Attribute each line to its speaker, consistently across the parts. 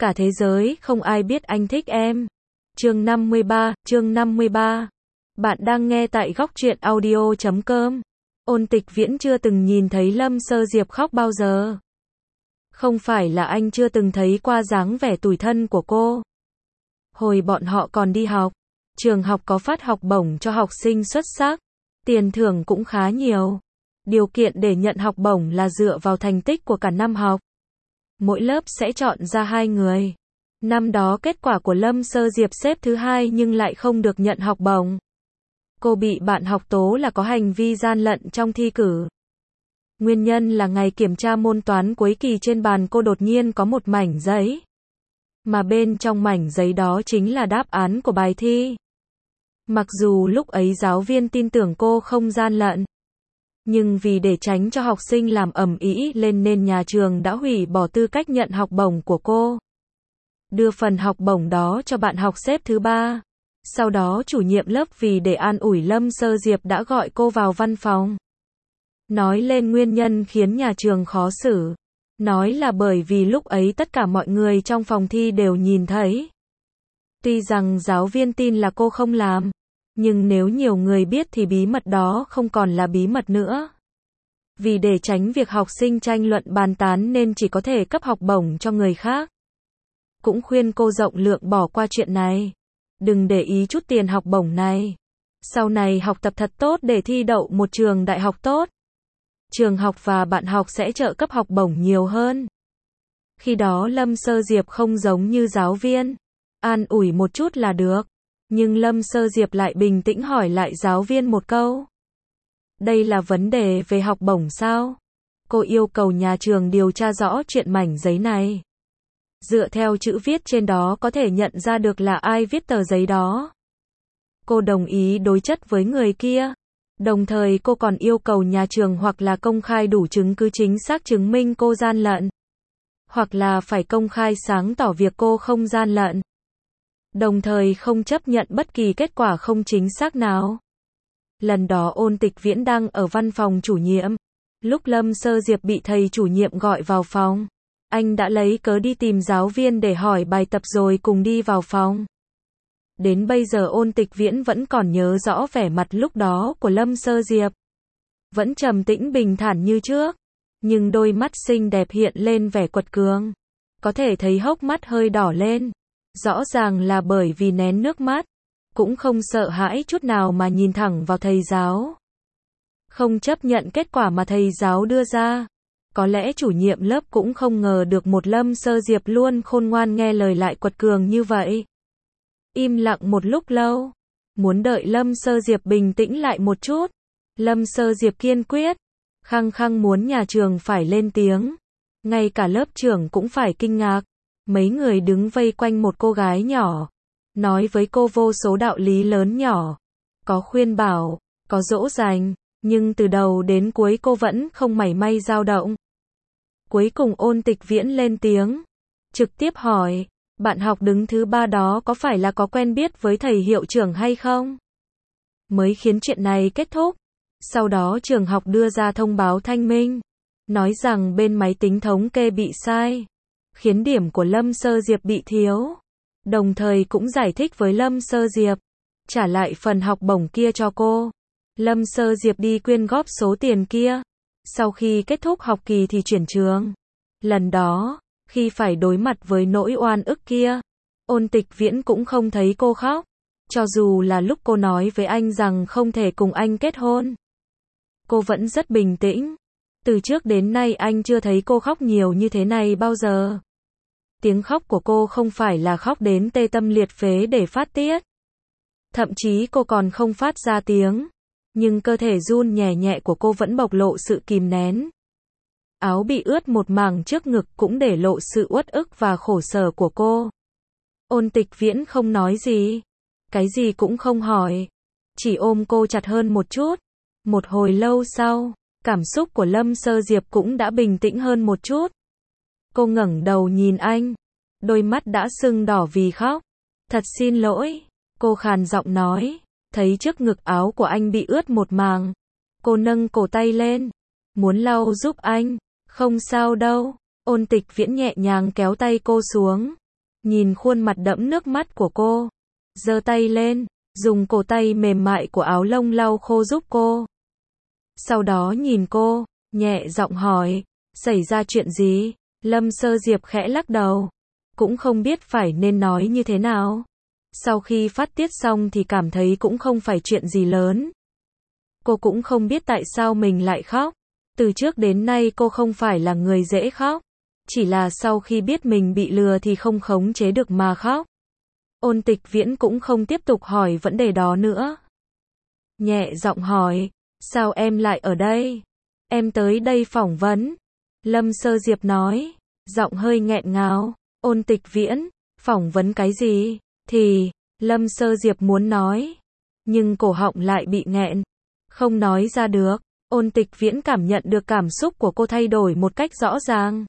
Speaker 1: Cả thế giới không ai biết anh thích em. Chương 53. Bạn đang nghe tại góc truyện audio.com. Ôn Tịch Viễn chưa từng nhìn thấy Lâm Sơ Diệp khóc bao giờ. Không phải là anh chưa từng thấy qua dáng vẻ tủi thân của cô. Hồi bọn họ còn đi học, trường học có phát học bổng cho học sinh xuất sắc. Tiền thưởng cũng khá nhiều. Điều kiện để nhận học bổng là dựa vào thành tích của cả năm học. Mỗi lớp sẽ chọn ra 2 người. Năm đó kết quả của Lâm Sơ Diệp xếp thứ 2 nhưng lại không được nhận học bổng. Cô bị bạn học tố là có hành vi gian lận trong thi cử. Nguyên nhân là ngày kiểm tra môn toán cuối kỳ trên bàn cô đột nhiên có một mảnh giấy. Mà bên trong mảnh giấy đó chính là đáp án của bài thi. Mặc dù lúc ấy giáo viên tin tưởng cô không gian lận, nhưng vì để tránh cho học sinh làm ầm ĩ lên nên nhà trường đã hủy bỏ tư cách nhận học bổng của cô. Đưa phần học bổng đó cho bạn học xếp thứ 3. Sau đó chủ nhiệm lớp vì để an ủi Lâm Sơ Diệp đã gọi cô vào văn phòng. Nói lên nguyên nhân khiến nhà trường khó xử. Nói là bởi vì lúc ấy tất cả mọi người trong phòng thi đều nhìn thấy. Tuy rằng giáo viên tin là cô không làm, nhưng nếu nhiều người biết thì bí mật đó không còn là bí mật nữa. Vì để tránh việc học sinh tranh luận bàn tán nên chỉ có thể cấp học bổng cho người khác. Cũng khuyên cô rộng lượng bỏ qua chuyện này. Đừng để ý chút tiền học bổng này. Sau này học tập thật tốt để thi đậu một trường đại học tốt. Trường học và bạn học sẽ trợ cấp học bổng nhiều hơn. Khi đó Lâm Sơ Diệp không giống như giáo viên. An ủi một chút là được. Nhưng Lâm Sơ Diệp lại bình tĩnh hỏi lại giáo viên một câu. Đây là vấn đề về học bổng sao? Cô yêu cầu nhà trường điều tra rõ chuyện mảnh giấy này. Dựa theo chữ viết trên đó có thể nhận ra được là ai viết tờ giấy đó. Cô đồng ý đối chất với người kia. Đồng thời cô còn yêu cầu nhà trường hoặc là công khai đủ chứng cứ chính xác chứng minh cô gian lận. Hoặc là phải công khai sáng tỏ việc cô không gian lận. Đồng thời không chấp nhận bất kỳ kết quả không chính xác nào. Lần đó Ôn Tịch Viễn đang ở văn phòng chủ nhiệm. Lúc Lâm Sơ Diệp bị thầy chủ nhiệm gọi vào phòng, anh đã lấy cớ đi tìm giáo viên để hỏi bài tập rồi cùng đi vào phòng. Đến bây giờ Ôn Tịch Viễn vẫn còn nhớ rõ vẻ mặt lúc đó của Lâm Sơ Diệp. Vẫn trầm tĩnh bình thản như trước, nhưng đôi mắt xinh đẹp hiện lên vẻ quật cường. Có thể thấy hốc mắt hơi đỏ lên. Rõ ràng là bởi vì nén nước mắt. Cũng không sợ hãi chút nào mà nhìn thẳng vào thầy giáo. Không chấp nhận kết quả mà thầy giáo đưa ra. Có lẽ chủ nhiệm lớp cũng không ngờ được một Lâm Sơ Diệp luôn khôn ngoan nghe lời lại quật cường như vậy. Im lặng một lúc lâu. Muốn đợi Lâm Sơ Diệp bình tĩnh lại một chút. Lâm Sơ Diệp kiên quyết. Khăng khăng muốn nhà trường phải lên tiếng. Ngay cả lớp trưởng cũng phải kinh ngạc. Mấy người đứng vây quanh một cô gái nhỏ. Nói với cô vô số đạo lý lớn nhỏ. Có khuyên bảo, có dỗ dành. Nhưng từ đầu đến cuối cô vẫn không mảy may dao động. Cuối cùng Ôn Tịch Viễn lên tiếng. Trực tiếp hỏi, bạn học đứng thứ 3 đó có phải là có quen biết với thầy hiệu trưởng hay không? Mới khiến chuyện này kết thúc. Sau đó trường học đưa ra thông báo thanh minh. Nói rằng bên máy tính thống kê bị sai. Khiến điểm của Lâm Sơ Diệp bị thiếu. Đồng thời cũng giải thích với Lâm Sơ Diệp. Trả lại phần học bổng kia cho cô. Lâm Sơ Diệp đi quyên góp số tiền kia. Sau khi kết thúc học kỳ thì chuyển trường. Lần đó, khi phải đối mặt với nỗi oan ức kia, Ôn Tịch Viễn cũng không thấy cô khóc. Cho dù là lúc cô nói với anh rằng không thể cùng anh kết hôn. Cô vẫn rất bình tĩnh. Từ trước đến nay anh chưa thấy cô khóc nhiều như thế này bao giờ. Tiếng khóc của cô không phải là khóc đến tê tâm liệt phế để phát tiết. Thậm chí cô còn không phát ra tiếng. Nhưng cơ thể run nhẹ nhẹ của cô vẫn bộc lộ sự kìm nén. Áo bị ướt một mảng trước ngực cũng để lộ sự uất ức và khổ sở của cô. Ôn Tịch Viễn không nói gì. Cái gì cũng không hỏi. Chỉ ôm cô chặt hơn một chút. Một hồi lâu sau, cảm xúc của Lâm Sơ Diệp cũng đã bình tĩnh hơn một chút. Cô ngẩng đầu nhìn anh. Đôi mắt đã sưng đỏ vì khóc. Thật xin lỗi. Cô khàn giọng nói. Thấy trước ngực áo của anh bị ướt một mảng. Cô nâng cổ tay lên. Muốn lau giúp anh. Không sao đâu. Ôn Tịch Viễn nhẹ nhàng kéo tay cô xuống. nhìn khuôn mặt đẫm nước mắt của cô, giơ tay lên, dùng cổ tay mềm mại của áo lông lau khô giúp cô. Sau đó nhìn cô, nhẹ giọng hỏi, xảy ra chuyện gì? Lâm Sơ Diệp khẽ lắc đầu, cũng không biết phải nên nói như thế nào. Sau khi phát tiết xong thì cảm thấy cũng không phải chuyện gì lớn. Cô cũng không biết tại sao mình lại khóc. Từ trước đến nay cô không phải là người dễ khóc. Chỉ là sau khi biết mình bị lừa thì không khống chế được mà khóc. Ôn Tịch Viễn cũng không tiếp tục hỏi vấn đề đó nữa. Nhẹ giọng hỏi, sao em lại ở đây? Em tới đây phỏng vấn. Lâm Sơ Diệp nói, giọng hơi nghẹn ngào. Ôn Tịch Viễn, phỏng vấn cái gì? Thì, Lâm Sơ Diệp muốn nói. Nhưng cổ họng lại bị nghẹn. Không nói ra được. Ôn Tịch Viễn cảm nhận được cảm xúc của cô thay đổi một cách rõ ràng.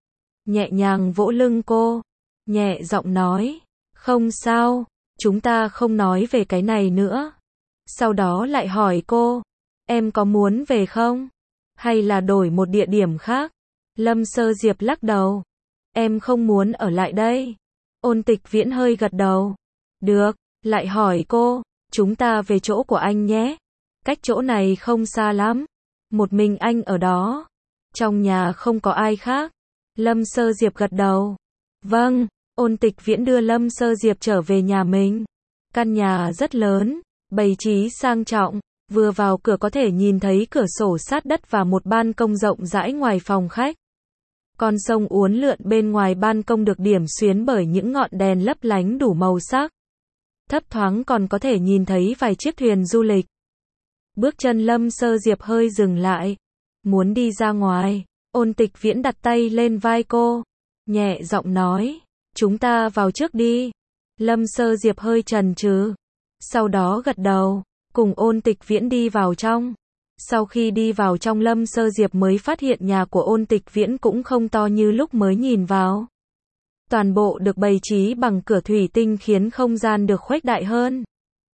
Speaker 1: Nhẹ nhàng vỗ lưng cô. Nhẹ giọng nói, không sao, chúng ta không nói về cái này nữa. Sau đó lại hỏi cô, em có muốn về không? Hay là đổi một địa điểm khác? Lâm Sơ Diệp lắc đầu. Em không muốn ở lại đây. Ôn Tịch Viễn hơi gật đầu. Được, lại hỏi cô, chúng ta về chỗ của anh nhé. Cách chỗ này không xa lắm. Một mình anh ở đó. Trong nhà không có ai khác. Lâm Sơ Diệp gật đầu. Vâng, Ôn Tịch Viễn đưa Lâm Sơ Diệp trở về nhà mình. Căn nhà rất lớn, bày trí sang trọng. Vừa vào cửa có thể nhìn thấy cửa sổ sát đất và một ban công rộng rãi ngoài phòng khách. Con sông uốn lượn bên ngoài ban công được điểm xuyến bởi những ngọn đèn lấp lánh đủ màu sắc. Thấp thoáng còn có thể nhìn thấy vài chiếc thuyền du lịch. Bước chân Lâm Sơ Diệp hơi dừng lại. Muốn đi ra ngoài. Ôn Tịch Viễn đặt tay lên vai cô. Nhẹ giọng nói. Chúng ta vào trước đi. Lâm Sơ Diệp hơi chần chừ. Sau đó gật đầu. Cùng Ôn Tịch Viễn đi vào trong. Sau khi đi vào trong Lâm Sơ Diệp mới phát hiện nhà của Ôn Tịch Viễn cũng không to như lúc mới nhìn vào. Toàn bộ được bày trí bằng cửa thủy tinh khiến không gian được khuếch đại hơn.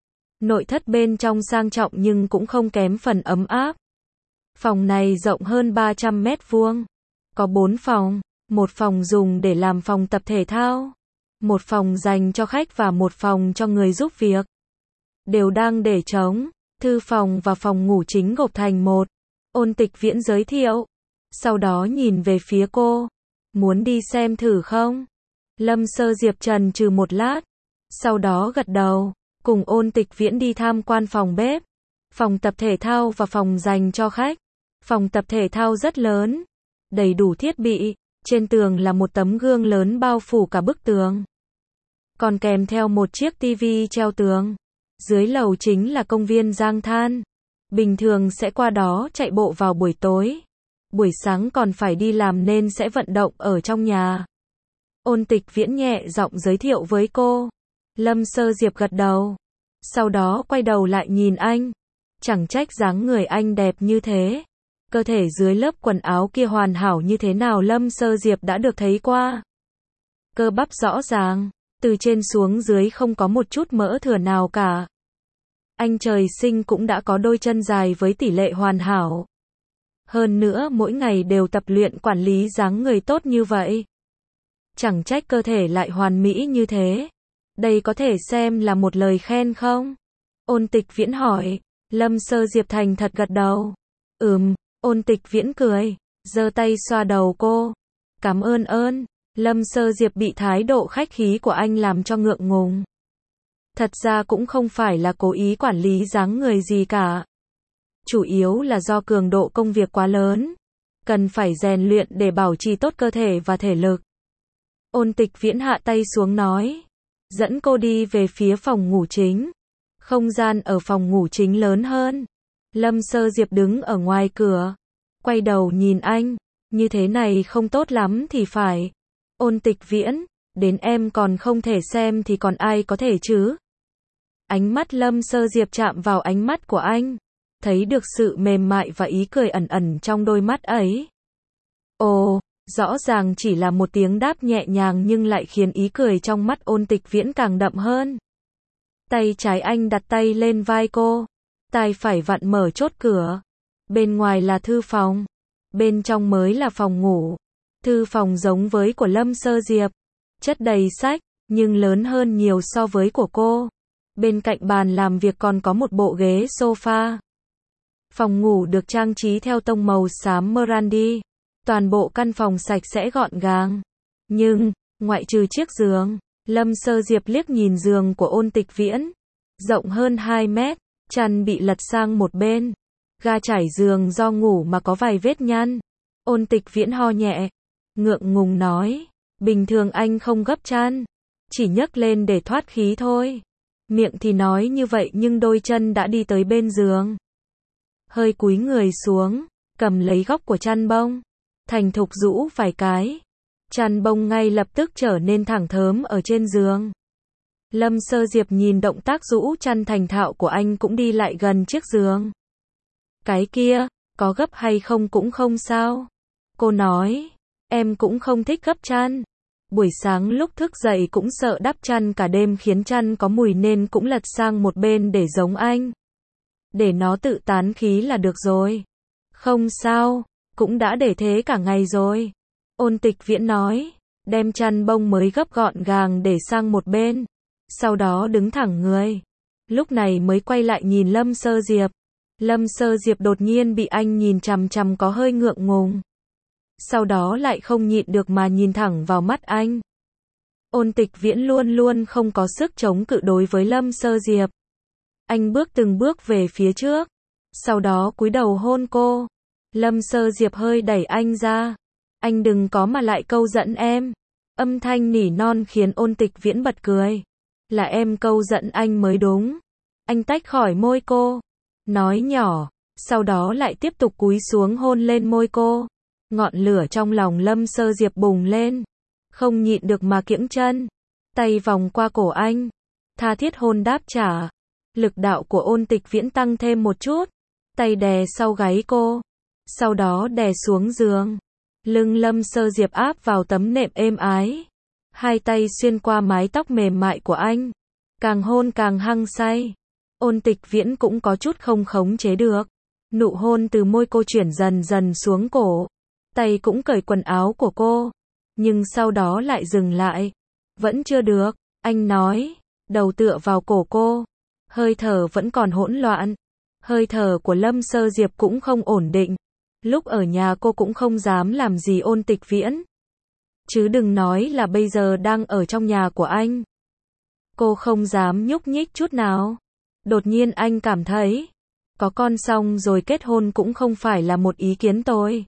Speaker 1: Nội thất bên trong sang trọng nhưng cũng không kém phần ấm áp. Phòng này rộng hơn 300 mét vuông. Có 4 phòng. Một phòng dùng để làm phòng tập thể thao. Một phòng dành cho khách và một phòng cho người giúp việc. Đều đang để trống. Thư phòng và phòng ngủ chính gộp thành một. Ôn Tịch Viễn giới thiệu. Sau đó nhìn về phía cô. Muốn đi xem thử không? Lâm Sơ Diệp chần chừ một lát. Sau đó gật đầu. Cùng Ôn Tịch Viễn đi tham quan phòng bếp. Phòng tập thể thao và phòng dành cho khách. Phòng tập thể thao rất lớn. Đầy đủ thiết bị. Trên tường là một tấm gương lớn bao phủ cả bức tường. Còn kèm theo một chiếc tivi treo tường. Dưới lầu chính là công viên Giang Than. Bình thường sẽ qua đó chạy bộ vào buổi tối. Buổi sáng còn phải đi làm nên sẽ vận động ở trong nhà. Ôn Tịch Viễn nhẹ giọng giới thiệu với cô. Lâm Sơ Diệp gật đầu. Sau đó quay đầu lại nhìn anh. Chẳng trách dáng người anh đẹp như thế. Cơ thể dưới lớp quần áo kia hoàn hảo như thế nào Lâm Sơ Diệp đã được thấy qua. Cơ bắp rõ ràng. Từ trên xuống dưới không có một chút mỡ thừa nào cả. Anh trời sinh cũng đã có đôi chân dài với tỷ lệ hoàn hảo. Hơn nữa mỗi ngày đều tập luyện quản lý dáng người tốt như vậy. Chẳng trách cơ thể lại hoàn mỹ như thế. Đây có thể xem là một lời khen không? Ôn Tịch Viễn hỏi. Lâm Sơ Diệp thành thật gật đầu. Ôn Tịch Viễn cười. Giơ tay xoa đầu cô. Cảm ơn. Lâm Sơ Diệp bị thái độ khách khí của anh làm cho ngượng ngùng. Thật ra cũng không phải là cố ý quản lý dáng người gì cả. Chủ yếu là do cường độ công việc quá lớn. Cần phải rèn luyện để bảo trì tốt cơ thể và thể lực. Ôn Tịch Viễn hạ tay xuống nói. Dẫn cô đi về phía phòng ngủ chính. Không gian ở phòng ngủ chính lớn hơn. Lâm Sơ Diệp đứng ở ngoài cửa. Quay đầu nhìn anh. Như thế này không tốt lắm thì phải. Ôn Tịch Viễn. Đến em còn không thể xem thì còn ai có thể chứ? Ánh mắt Lâm Sơ Diệp chạm vào ánh mắt của anh. Thấy được sự mềm mại và ý cười ẩn ẩn trong đôi mắt ấy. Ồ, rõ ràng chỉ là một tiếng đáp nhẹ nhàng nhưng lại khiến ý cười trong mắt Ôn Tịch Viễn càng đậm hơn. Tay trái anh đặt tay lên vai cô. Tay phải vặn mở chốt cửa. Bên ngoài là thư phòng. Bên trong mới là phòng ngủ. Thư phòng giống với của Lâm Sơ Diệp. Chất đầy sách, nhưng lớn hơn nhiều so với của cô. Bên cạnh bàn làm việc còn có một bộ ghế sofa. Phòng ngủ được trang trí theo tông màu xám Burgundy. Toàn bộ căn phòng sạch sẽ gọn gàng. Nhưng, ngoại trừ chiếc giường, Lâm Sơ Diệp liếc nhìn giường của Ôn Tịch Viễn. Rộng hơn 2 mét, chăn bị lật sang một bên. Ga trải giường do ngủ mà có vài vết nhăn. Ôn Tịch Viễn ho nhẹ, ngượng ngùng nói, bình thường anh không gấp chăn, chỉ nhấc lên để thoát khí thôi. Miệng thì nói như vậy nhưng đôi chân đã đi tới bên giường. Hơi cúi người xuống, cầm lấy góc của chăn bông, thành thục rũ vài cái. Chăn bông ngay lập tức trở nên thẳng thớm ở trên giường. Lâm Sơ Diệp nhìn động tác rũ chăn thành thạo của anh cũng đi lại gần chiếc giường. Cái kia, có gấp hay không cũng không sao. Cô nói, em cũng không thích gấp chăn. Buổi sáng lúc thức dậy cũng sợ đắp chăn cả đêm khiến chăn có mùi nên cũng lật sang một bên để giống anh. Để nó tự tán khí là được rồi. Không sao, cũng đã để thế cả ngày rồi. Ôn Tịch Viễn nói, đem chăn bông mới gấp gọn gàng để sang một bên. Sau đó đứng thẳng người. Lúc này mới quay lại nhìn Lâm Sơ Diệp. Lâm Sơ Diệp đột nhiên bị anh nhìn chằm chằm có hơi ngượng ngùng. Sau đó lại không nhịn được mà nhìn thẳng vào mắt anh. Ôn Tịch Viễn luôn luôn không có sức chống cự đối với Lâm Sơ Diệp. Anh bước từng bước về phía trước. Sau đó cúi đầu hôn cô. Lâm Sơ Diệp hơi đẩy anh ra. Anh đừng có mà lại câu dẫn em. Âm thanh nỉ non khiến Ôn Tịch Viễn bật cười. Là em câu dẫn anh mới đúng. Anh tách khỏi môi cô. Nói nhỏ. Sau đó lại tiếp tục cúi xuống hôn lên môi cô. Ngọn lửa trong lòng Lâm Sơ Diệp bùng lên. Không nhịn được mà kiễng chân. Tay vòng qua cổ anh. Tha thiết hôn đáp trả. Lực đạo của Ôn Tịch Viễn tăng thêm một chút. Tay đè sau gáy cô. Sau đó đè xuống giường. Lưng Lâm Sơ Diệp áp vào tấm nệm êm ái. Hai tay xuyên qua mái tóc mềm mại của anh. Càng hôn càng hăng say. Ôn Tịch Viễn cũng có chút không khống chế được. Nụ hôn từ môi cô chuyển dần dần xuống cổ. Tay cũng cởi quần áo của cô. Nhưng sau đó lại dừng lại. Vẫn chưa được, anh nói. Đầu tựa vào cổ cô. Hơi thở vẫn còn hỗn loạn. Hơi thở của Lâm Sơ Diệp cũng không ổn định. Lúc ở nhà cô cũng không dám làm gì Ôn Tịch Viễn. Chứ đừng nói là bây giờ đang ở trong nhà của anh. Cô không dám nhúc nhích chút nào. Đột nhiên anh cảm thấy, có con xong rồi kết hôn cũng không phải là một ý kiến tôi.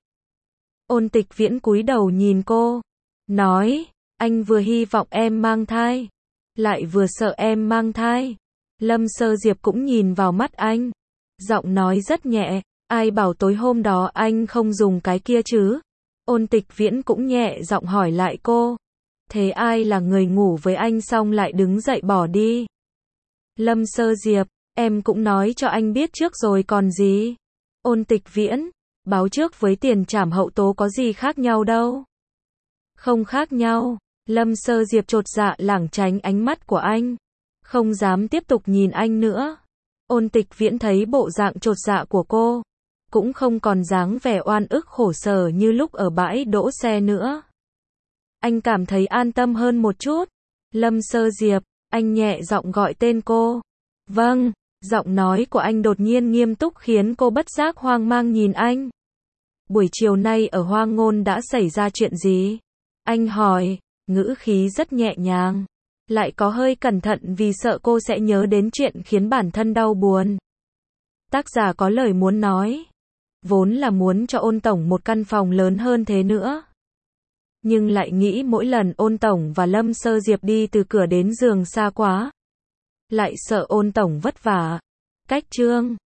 Speaker 1: Ôn Tịch Viễn cúi đầu nhìn cô, nói, anh vừa hy vọng em mang thai, lại vừa sợ em mang thai. Lâm Sơ Diệp cũng nhìn vào mắt anh, giọng nói rất nhẹ, ai bảo tối hôm đó anh không dùng cái kia chứ? Ôn Tịch Viễn cũng nhẹ giọng hỏi lại cô, thế ai là người ngủ với anh xong lại đứng dậy bỏ đi? Lâm Sơ Diệp, em cũng nói cho anh biết trước rồi còn gì? Ôn Tịch Viễn, báo trước với tiền trảm hậu tố có gì khác nhau đâu. Không khác nhau. Lâm Sơ Diệp chột dạ lảng tránh ánh mắt của anh. Không dám tiếp tục nhìn anh nữa. Ôn Tịch Viễn thấy bộ dạng chột dạ của cô. Cũng không còn dáng vẻ oan ức khổ sở như lúc ở bãi đỗ xe nữa. Anh cảm thấy an tâm hơn một chút. Lâm Sơ Diệp, anh nhẹ giọng gọi tên cô. Vâng, giọng nói của anh đột nhiên nghiêm túc khiến cô bất giác hoang mang nhìn anh. Buổi chiều nay ở Hoa Ngôn đã xảy ra chuyện gì? Anh hỏi, ngữ khí rất nhẹ nhàng, lại có hơi cẩn thận vì sợ cô sẽ nhớ đến chuyện khiến bản thân đau buồn. Tác giả có lời muốn nói, vốn là muốn cho Ôn tổng một căn phòng lớn hơn thế nữa. Nhưng lại nghĩ mỗi lần Ôn tổng và Lâm Sơ Diệp đi từ cửa đến giường xa quá. Lại sợ Ôn tổng vất vả. Cách chương